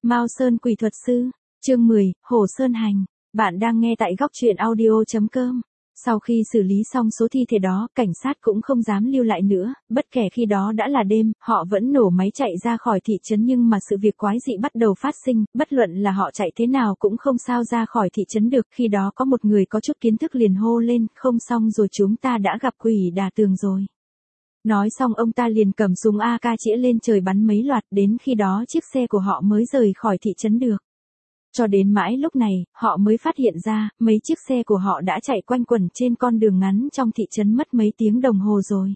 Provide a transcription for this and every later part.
Mao Sơn Quỷ Thuật Sư, chương 10, Hồ Sơn Hành. Bạn đang nghe tại góc truyện audio.com. Sau khi xử lý xong số thi thể đó, cảnh sát cũng không dám lưu lại nữa, bất kể khi đó đã là đêm, họ vẫn nổ máy chạy ra khỏi thị trấn nhưng mà sự việc quái dị bắt đầu phát sinh, bất luận là họ chạy thế nào cũng không sao ra khỏi thị trấn được, khi đó có một người có chút kiến thức liền hô lên, không xong rồi, chúng ta đã gặp quỷ đả tường rồi. Nói xong ông ta liền cầm súng AK chĩa lên trời bắn mấy loạt, đến khi đó chiếc xe của họ mới rời khỏi thị trấn được. Cho đến mãi lúc này, họ mới phát hiện ra, mấy chiếc xe của họ đã chạy quanh quẩn trên con đường ngắn trong thị trấn mất mấy tiếng đồng hồ rồi.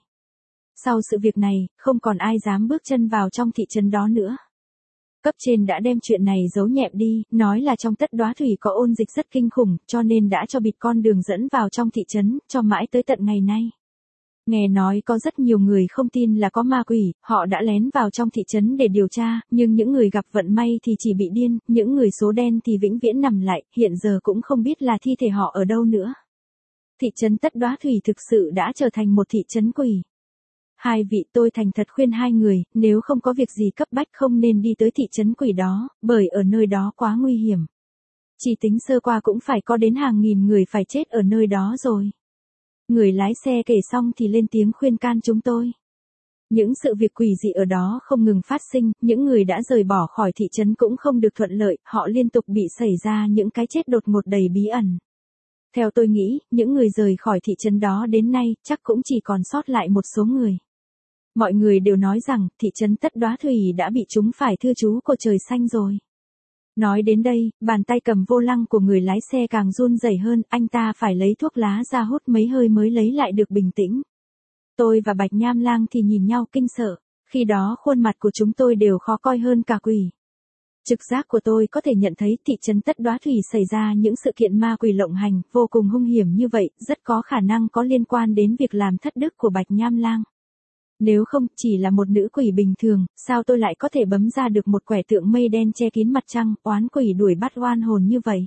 Sau sự việc này, không còn ai dám bước chân vào trong thị trấn đó nữa. Cấp trên đã đem chuyện này giấu nhẹm đi, nói là trong Tất Đóa Thủy có ôn dịch rất kinh khủng, cho nên đã cho bịt con đường dẫn vào trong thị trấn, cho mãi tới tận ngày nay. Nghe nói có rất nhiều người không tin là có ma quỷ, họ đã lén vào trong thị trấn để điều tra, nhưng những người gặp vận may thì chỉ bị điên, những người số đen thì vĩnh viễn nằm lại, hiện giờ cũng không biết là thi thể họ ở đâu nữa. Thị trấn Tất Đóa Thủy thực sự đã trở thành một thị trấn quỷ. Hai vị, tôi thành thật khuyên hai người, nếu không có việc gì cấp bách không nên đi tới thị trấn quỷ đó, bởi ở nơi đó quá nguy hiểm. Chỉ tính sơ qua cũng phải có đến hàng nghìn người phải chết ở nơi đó rồi. Người lái xe kể xong thì lên tiếng khuyên can chúng tôi. Những sự việc quỷ dị ở đó không ngừng phát sinh, những người đã rời bỏ khỏi thị trấn cũng không được thuận lợi, họ liên tục bị xảy ra những cái chết đột ngột đầy bí ẩn. Theo tôi nghĩ, những người rời khỏi thị trấn đó đến nay chắc cũng chỉ còn sót lại một số người. Mọi người đều nói rằng thị trấn Tất Đóa Thủy đã bị trúng phải thư chú của trời xanh rồi. Nói đến đây, bàn tay cầm vô lăng của người lái xe càng run rẩy hơn, anh ta phải lấy thuốc lá ra hút mấy hơi mới lấy lại được bình tĩnh. Tôi và Bạch Nham Lang thì nhìn nhau kinh sợ, khi đó khuôn mặt của chúng tôi đều khó coi hơn cả quỷ. Trực giác của tôi có thể nhận thấy thị trấn Tất Đóa Thủy xảy ra những sự kiện ma quỷ lộng hành, vô cùng hung hiểm như vậy, rất có khả năng có liên quan đến việc làm thất đức của Bạch Nham Lang. Nếu không, chỉ là một nữ quỷ bình thường, sao tôi lại có thể bấm ra được một quẻ tượng mây đen che kín mặt trăng, oán quỷ đuổi bắt oan hồn như vậy?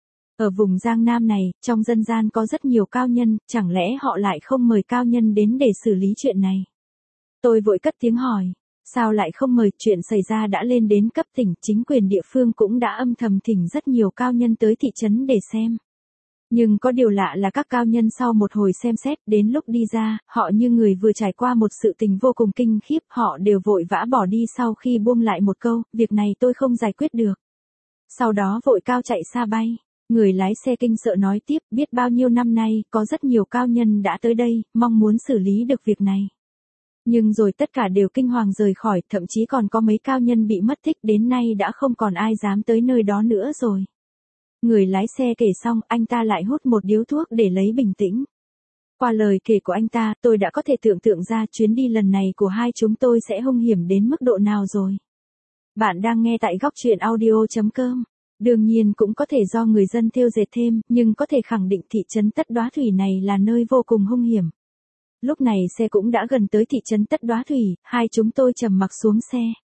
Ở vùng Giang Nam này, trong dân gian có rất nhiều cao nhân, chẳng lẽ họ lại không mời cao nhân đến để xử lý chuyện này? Tôi vội cất tiếng hỏi, sao lại không mời, chuyện xảy ra đã lên đến cấp tỉnh, chính quyền địa phương cũng đã âm thầm thỉnh rất nhiều cao nhân tới thị trấn để xem. Nhưng có điều lạ là các cao nhân sau một hồi xem xét, đến lúc đi ra, họ như người vừa trải qua một sự tình vô cùng kinh khiếp, họ đều vội vã bỏ đi sau khi buông lại một câu, việc này tôi không giải quyết được. Sau đó vội cao chạy xa bay. Người lái xe kinh sợ nói tiếp, biết bao nhiêu năm nay, có rất nhiều cao nhân đã tới đây, mong muốn xử lý được việc này. Nhưng rồi tất cả đều kinh hoàng rời khỏi, thậm chí còn có mấy cao nhân bị mất tích, đến nay đã không còn ai dám tới nơi đó nữa rồi. Người lái xe kể xong, anh ta lại hút một điếu thuốc để lấy bình tĩnh. Qua lời kể của anh ta, tôi đã có thể tưởng tượng ra chuyến đi lần này của hai chúng tôi sẽ hung hiểm đến mức độ nào rồi. Bạn đang nghe tại góc truyện audio.com. Đương nhiên cũng có thể do người dân thêu dệt thêm, nhưng có thể khẳng định thị trấn Tất Đóa Thủy này là nơi vô cùng hung hiểm. Lúc này xe cũng đã gần tới thị trấn Tất Đóa Thủy, hai chúng tôi trầm mặc xuống xe.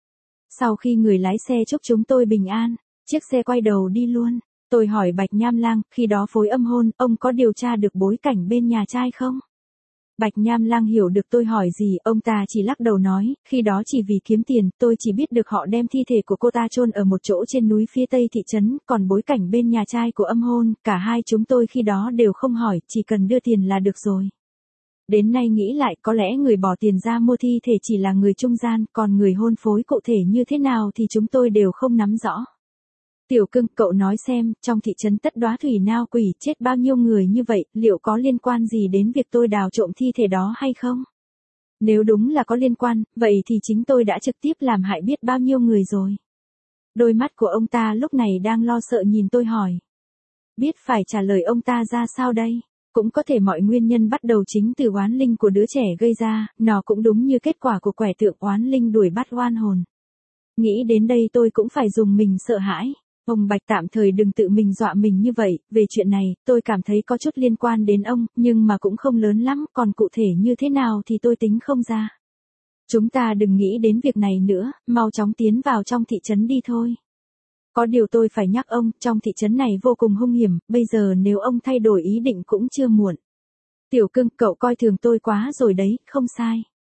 Sau khi người lái xe chúc chúng tôi bình an, chiếc xe quay đầu đi luôn. Tôi hỏi Bạch Nham Lang, khi đó phối âm hôn, ông có điều tra được bối cảnh bên nhà trai không? Bạch Nham Lang hiểu được tôi hỏi gì, ông ta chỉ lắc đầu nói, khi đó chỉ vì kiếm tiền, tôi chỉ biết được họ đem thi thể của cô ta chôn ở một chỗ trên núi phía tây thị trấn, còn bối cảnh bên nhà trai của âm hôn, cả hai chúng tôi khi đó đều không hỏi, chỉ cần đưa tiền là được rồi. Đến nay nghĩ lại, có lẽ người bỏ tiền ra mua thi thể chỉ là người trung gian, còn người hôn phối cụ thể như thế nào thì chúng tôi đều không nắm rõ. Tiểu Cưng, cậu nói xem, trong thị trấn Tất Đóa Thủy nào quỷ chết bao nhiêu người như vậy, liệu có liên quan gì đến việc tôi đào trộm thi thể đó hay không? Nếu đúng là có liên quan, vậy thì chính tôi đã trực tiếp làm hại biết bao nhiêu người rồi. Đôi mắt của ông ta lúc này đang lo sợ nhìn tôi hỏi. Biết phải trả lời ông ta ra sao đây? Cũng có thể mọi nguyên nhân bắt đầu chính từ oán linh của đứa trẻ gây ra, nó cũng đúng như kết quả của quẻ tượng oán linh đuổi bắt oan hồn. Nghĩ đến đây tôi cũng phải dùng mình sợ hãi. Ông Bạch tạm thời đừng tự mình dọa mình như vậy, về chuyện này, tôi cảm thấy có chút liên quan đến ông, nhưng mà cũng không lớn lắm, còn cụ thể như thế nào thì tôi tính không ra. Chúng ta đừng nghĩ đến việc này nữa, mau chóng tiến vào trong thị trấn đi thôi. Có điều tôi phải nhắc ông, trong thị trấn này vô cùng hung hiểm, bây giờ nếu ông thay đổi ý định cũng chưa muộn. Tiểu Cưng, cậu coi thường tôi quá rồi đấy, không sai.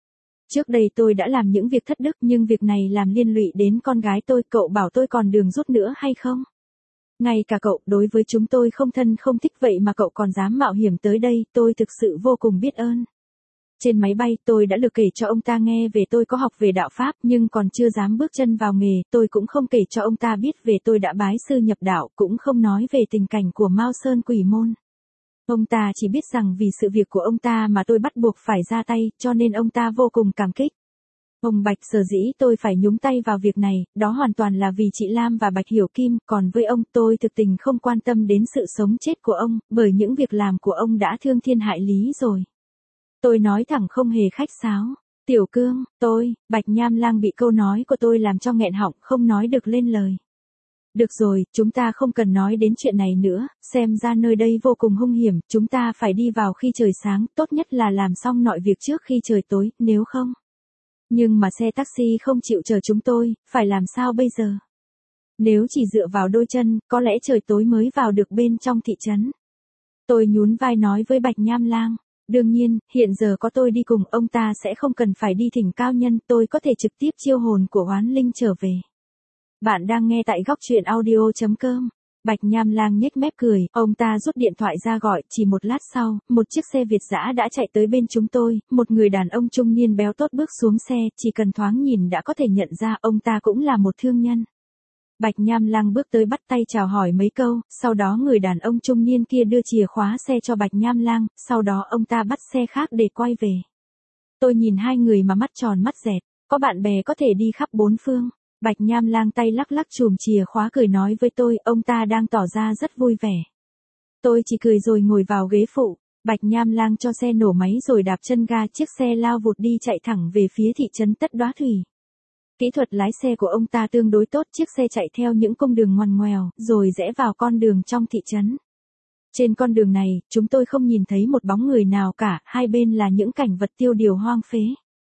Trước đây tôi đã làm những việc thất đức nhưng việc này làm liên lụy đến con gái tôi, cậu bảo tôi còn đường rút nữa hay không? Ngay cả cậu, đối với chúng tôi không thân không thích vậy mà cậu còn dám mạo hiểm tới đây, tôi thực sự vô cùng biết ơn. Trên máy bay tôi đã được kể cho ông ta nghe về tôi có học về đạo Pháp nhưng còn chưa dám bước chân vào nghề, tôi cũng không kể cho ông ta biết về tôi đã bái sư nhập đạo, cũng không nói về tình cảnh của Mao Sơn Quỷ Môn. Ông ta chỉ biết rằng vì sự việc của ông ta mà tôi bắt buộc phải ra tay, cho nên ông ta vô cùng cảm kích. Ông Bạch, sở dĩ tôi phải nhúng tay vào việc này, đó hoàn toàn là vì chị Lam và Bạch Hiểu Kim, còn với ông tôi thực tình không quan tâm đến sự sống chết của ông, bởi những việc làm của ông đã thương thiên hại lý rồi. Tôi nói thẳng không hề khách sáo. Tiểu Cương, Bạch Nham Lang bị câu nói của tôi làm cho nghẹn họng, không nói được lên lời. Được rồi, chúng ta không cần nói đến chuyện này nữa, xem ra nơi đây vô cùng hung hiểm, chúng ta phải đi vào khi trời sáng, tốt nhất là làm xong mọi việc trước khi trời tối, nếu không. Nhưng mà xe taxi không chịu chờ chúng tôi, phải làm sao bây giờ? Nếu chỉ dựa vào đôi chân, có lẽ trời tối mới vào được bên trong thị trấn. Tôi nhún vai nói với Bạch Nham Lang. Đương nhiên, hiện giờ có tôi đi cùng, ông ta sẽ không cần phải đi thỉnh cao nhân, tôi có thể trực tiếp chiêu hồn của oán linh trở về. Bạn đang nghe tại góc truyện audio.com. Bạch Nham Lang nhếch mép cười, ông ta rút điện thoại ra gọi, chỉ một lát sau, một chiếc xe Việt dã đã chạy tới bên chúng tôi, một người đàn ông trung niên béo tốt bước xuống xe, chỉ cần thoáng nhìn đã có thể nhận ra ông ta cũng là một thương nhân. Bạch Nham Lang bước tới bắt tay chào hỏi mấy câu, sau đó người đàn ông trung niên kia đưa chìa khóa xe cho Bạch Nham Lang, sau đó ông ta bắt xe khác để quay về. Tôi nhìn hai người mà mắt tròn mắt dẹt, có bạn bè có thể đi khắp bốn phương. Bạch Nham Lang tay lắc lắc chùm chìa khóa cười nói với tôi, ông ta đang tỏ ra rất vui vẻ. Tôi chỉ cười rồi ngồi vào ghế phụ, Bạch Nham Lang cho xe nổ máy rồi đạp chân ga, chiếc xe lao vụt đi chạy thẳng về phía thị trấn Tất Đóa Thủy. Kỹ thuật lái xe của ông ta tương đối tốt, chiếc xe chạy theo những cung đường ngoằn ngoèo, rồi rẽ vào con đường trong thị trấn. Trên con đường này, chúng tôi không nhìn thấy một bóng người nào cả, hai bên là những cảnh vật tiêu điều hoang phế.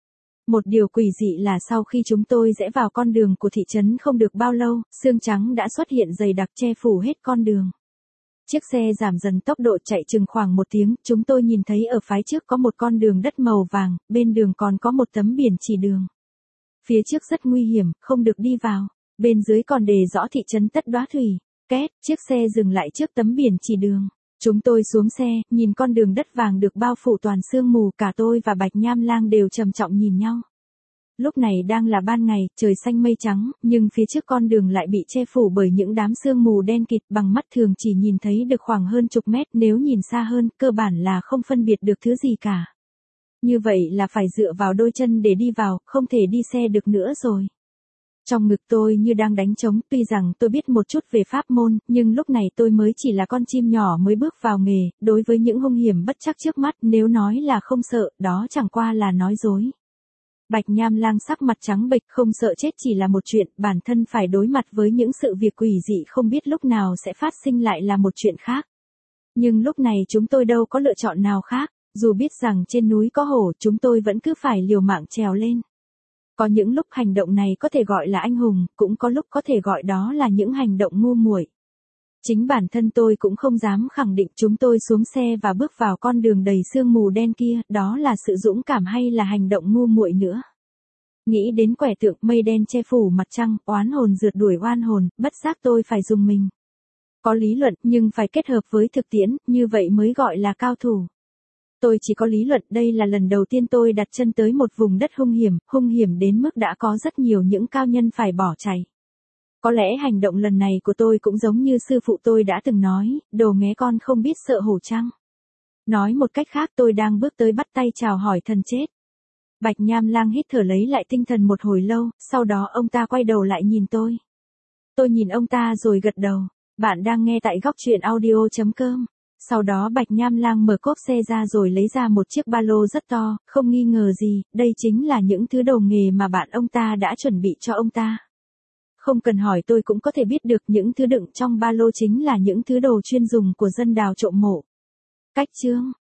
Một điều quỷ dị là sau khi chúng tôi rẽ vào con đường của thị trấn không được bao lâu, sương trắng đã xuất hiện dày đặc che phủ hết con đường. Chiếc xe giảm dần tốc độ chạy chừng khoảng 1 tiếng, chúng tôi nhìn thấy ở phía trước có một con đường đất màu vàng, bên đường còn có một tấm biển chỉ đường. Phía trước rất nguy hiểm, không được đi vào. Bên dưới còn đề rõ thị trấn Tất Đóa Thủy. Két, chiếc xe dừng lại trước tấm biển chỉ đường. Chúng tôi xuống xe, nhìn con đường đất vàng được bao phủ toàn sương mù, cả tôi và Bạch Nham Lang đều trầm trọng nhìn nhau. Lúc này đang là ban ngày, trời xanh mây trắng, nhưng phía trước con đường lại bị che phủ bởi những đám sương mù đen kịt, bằng mắt thường chỉ nhìn thấy được khoảng hơn chục mét, nếu nhìn xa hơn, cơ bản là không phân biệt được thứ gì cả. Như vậy là phải dựa vào đôi chân để đi vào, không thể đi xe được nữa rồi. Trong ngực tôi như đang đánh trống, tuy rằng tôi biết một chút về pháp môn, nhưng lúc này tôi mới chỉ là con chim nhỏ mới bước vào nghề, đối với những hung hiểm bất trắc trước mắt, nếu nói là không sợ, đó chẳng qua là nói dối. Bạch Nham Lang sắc mặt trắng bệch, không sợ chết chỉ là một chuyện, bản thân phải đối mặt với những sự việc quỷ dị không biết lúc nào sẽ phát sinh lại là một chuyện khác. Nhưng lúc này chúng tôi đâu có lựa chọn nào khác, dù biết rằng trên núi có hổ, chúng tôi vẫn cứ phải liều mạng trèo lên. Có những lúc hành động này có thể gọi là anh hùng, cũng có lúc có thể gọi đó là những hành động ngu muội. Chính bản thân tôi cũng không dám khẳng định. Chúng tôi xuống xe và bước vào con đường đầy sương mù đen kia, đó là sự dũng cảm hay là hành động ngu muội nữa. Nghĩ đến quẻ tượng mây đen che phủ mặt trăng, oán hồn rượt đuổi oan hồn, bất giác tôi phải dùng mình. Có lý luận nhưng phải kết hợp với thực tiễn, như vậy mới gọi là cao thủ. Tôi chỉ có lý luận, đây là lần đầu tiên tôi đặt chân tới một vùng đất hung hiểm đến mức đã có rất nhiều những cao nhân phải bỏ chạy. Có lẽ hành động lần này của tôi cũng giống như sư phụ tôi đã từng nói, đồ nghé con không biết sợ hổ chăng. Nói một cách khác, tôi đang bước tới bắt tay chào hỏi thần chết. Bạch Nham Lang hít thở lấy lại tinh thần một hồi lâu, sau đó ông ta quay đầu lại nhìn tôi. Tôi nhìn ông ta rồi gật đầu. Bạn đang nghe tại góc truyện audio.com. Sau đó Bạch Nham Lang mở cốp xe ra rồi lấy ra một chiếc ba lô rất to, không nghi ngờ gì, đây chính là những thứ đồ nghề mà bạn ông ta đã chuẩn bị cho ông ta. Không cần hỏi tôi cũng có thể biết được những thứ đựng trong ba lô chính là những thứ đồ chuyên dùng của dân đào trộm mộ. Cách chương